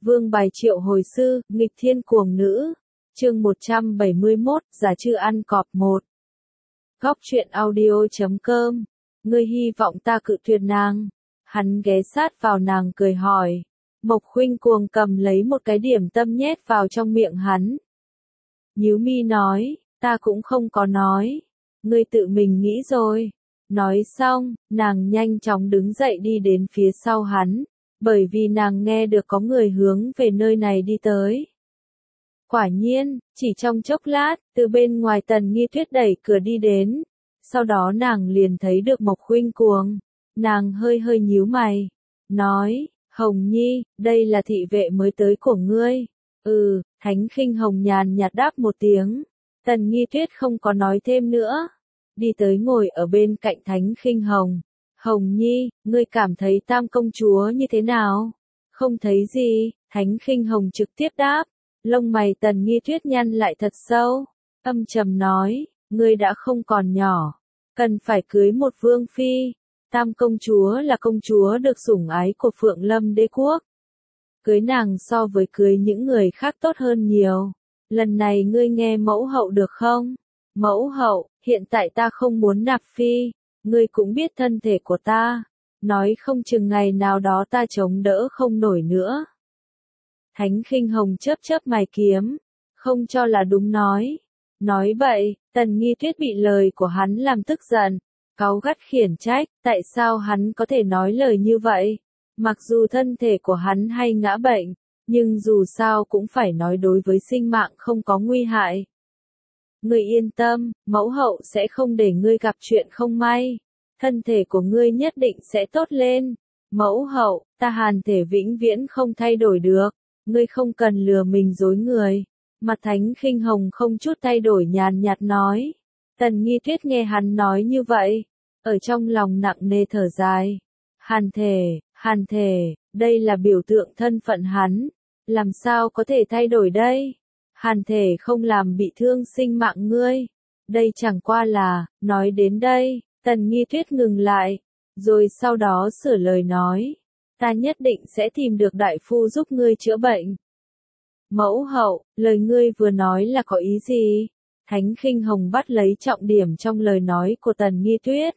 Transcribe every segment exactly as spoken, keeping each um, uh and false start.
Vương bài triệu hồi sư, nghịch thiên cuồng nữ. Chương một trăm bảy mươi mốt, giả chư ăn cọp một. Góc truyện audio chấm com. Ngươi hy vọng ta cự tuyệt nàng. Hắn ghé sát vào nàng cười hỏi. Mộc Khuynh cuồng cầm lấy một cái điểm tâm nhét vào trong miệng hắn. Nhíu mi nói, ta cũng không có nói. Ngươi tự mình nghĩ rồi. Nói xong, nàng nhanh chóng đứng dậy đi đến phía sau hắn, bởi vì nàng nghe được có người hướng về nơi này đi tới. Quả nhiên, chỉ trong chốc lát, từ bên ngoài Tần Nghi Tuyết đẩy cửa đi đến, sau đó nàng liền thấy được Mộc Khuynh cuồng. Nàng hơi hơi nhíu mày, nói, Hồng Nhi, đây là thị vệ mới tới của ngươi. Ừ, Thánh Khinh Hồng nhàn nhạt đáp một tiếng. Tần Nghi Tuyết không có nói thêm nữa, đi tới ngồi ở bên cạnh Thánh Khinh Hồng. Hồng Nhi, ngươi cảm thấy Tam công chúa như thế nào? Không thấy gì, Thánh Khinh Hồng trực tiếp đáp. Lông mày Tần Nghi Tuyết nhăn lại thật sâu, âm trầm nói, ngươi đã không còn nhỏ, cần phải cưới một vương phi. Tam công chúa là công chúa được sủng ái của Phượng Lâm đế quốc. Cưới nàng so với cưới những người khác tốt hơn nhiều. Lần này ngươi nghe mẫu hậu được không? Mẫu hậu, hiện tại ta không muốn nạp phi, ngươi cũng biết thân thể của ta, nói không chừng ngày nào đó ta chống đỡ không nổi nữa. Thánh Khinh Hồng chớp chớp mày kiếm, không cho là đúng nói. Nói bậy, Tần Nghi Tuyết bị lời của hắn làm tức giận, cáu gắt khiển trách, tại sao hắn có thể nói lời như vậy? Mặc dù thân thể của hắn hay ngã bệnh, nhưng dù sao cũng phải nói đối với sinh mạng không có nguy hại. Ngươi yên tâm, mẫu hậu sẽ không để ngươi gặp chuyện không may. Thân thể của ngươi nhất định sẽ tốt lên. Mẫu hậu, ta Hàn thể vĩnh viễn không thay đổi được. Ngươi không cần lừa mình dối người. Mặt Thánh Khinh Hồng không chút thay đổi nhàn nhạt nói. Tần Nghi Tuyết nghe hắn nói như vậy, ở trong lòng nặng nề thở dài. Hàn thể, Hàn thể, đây là biểu tượng thân phận hắn. Làm sao có thể thay đổi đây? Hàn thể không làm bị thương sinh mạng ngươi. Đây chẳng qua là, nói đến đây, Tần Nghi Tuyết ngừng lại, rồi sau đó sửa lời nói. Ta nhất định sẽ tìm được đại phu giúp ngươi chữa bệnh. Mẫu hậu, lời ngươi vừa nói là có ý gì? Thánh Khinh Hồng bắt lấy trọng điểm trong lời nói của Tần Nghi Tuyết.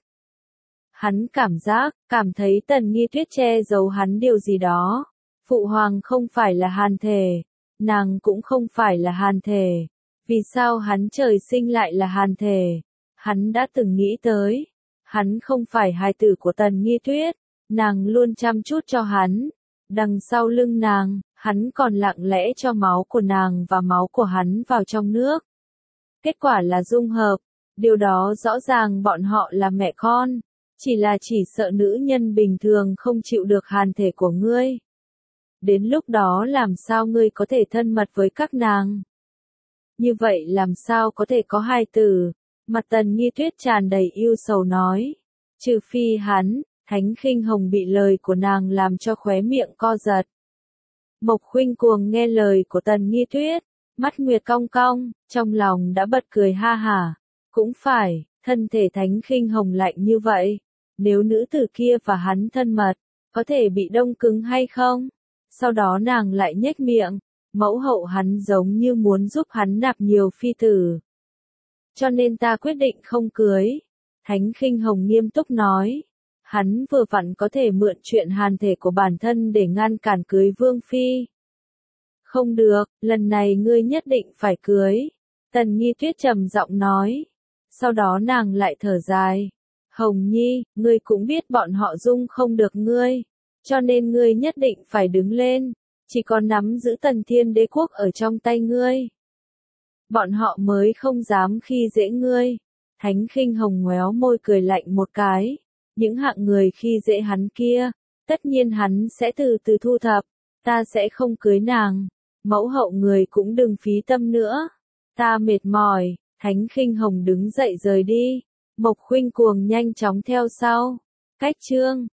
Hắn cảm giác, cảm thấy Tần Nghi Tuyết che giấu hắn điều gì đó. Phụ hoàng không phải là Hàn thể, nàng cũng không phải là Hàn thể. Vì sao hắn trời sinh lại là Hàn thể? Hắn đã từng nghĩ tới. Hắn không phải hài tử của Tần Nghi Tuyết. Nàng luôn chăm chút cho hắn. Đằng sau lưng nàng, hắn còn lặng lẽ cho máu của nàng và máu của hắn vào trong nước. Kết quả là dung hợp. Điều đó rõ ràng bọn họ là mẹ con. Chỉ là chỉ sợ nữ nhân bình thường không chịu được Hàn thể của ngươi. Đến lúc đó làm sao ngươi có thể thân mật với các nàng? Như vậy làm sao có thể có hài tử? Mặt Tần Nghi Tuyết tràn đầy yêu sầu nói. Trừ phi hắn, Thánh Khinh Hồng bị lời của nàng làm cho khóe miệng co giật. Mộc Khuynh cuồng nghe lời của Tần Nghi Tuyết, mắt nguyệt cong cong, trong lòng đã bật cười ha hả. Cũng phải, thân thể Thánh Khinh Hồng lạnh như vậy. Nếu nữ tử kia và hắn thân mật, có thể bị đông cứng hay không? Sau đó nàng lại nhếch miệng, mẫu hậu hắn giống như muốn giúp hắn nạp nhiều phi tử. Cho nên ta quyết định không cưới. Thánh Khinh Hồng nghiêm túc nói. Hắn vừa vặn có thể mượn chuyện Hàn thể của bản thân để ngăn cản cưới vương phi. Không được, lần này ngươi nhất định phải cưới. Tần Nghi Tuyết trầm giọng nói. Sau đó nàng lại thở dài. Hồng Nhi, ngươi cũng biết bọn họ dung không được ngươi. Cho nên ngươi nhất định phải đứng lên. Chỉ còn nắm giữ Tần Thiên Đế quốc ở trong tay ngươi. Bọn họ mới không dám khi dễ ngươi. Thánh Khinh Hồng ngoéo môi cười lạnh một cái. Những hạng người khi dễ hắn kia, tất nhiên hắn sẽ từ từ thu thập. Ta sẽ không cưới nàng. Mẫu hậu người cũng đừng phí tâm nữa. Ta mệt mỏi. Thánh Khinh Hồng đứng dậy rời đi. Mộc Khuynh cuồng nhanh chóng theo sau. Cách chương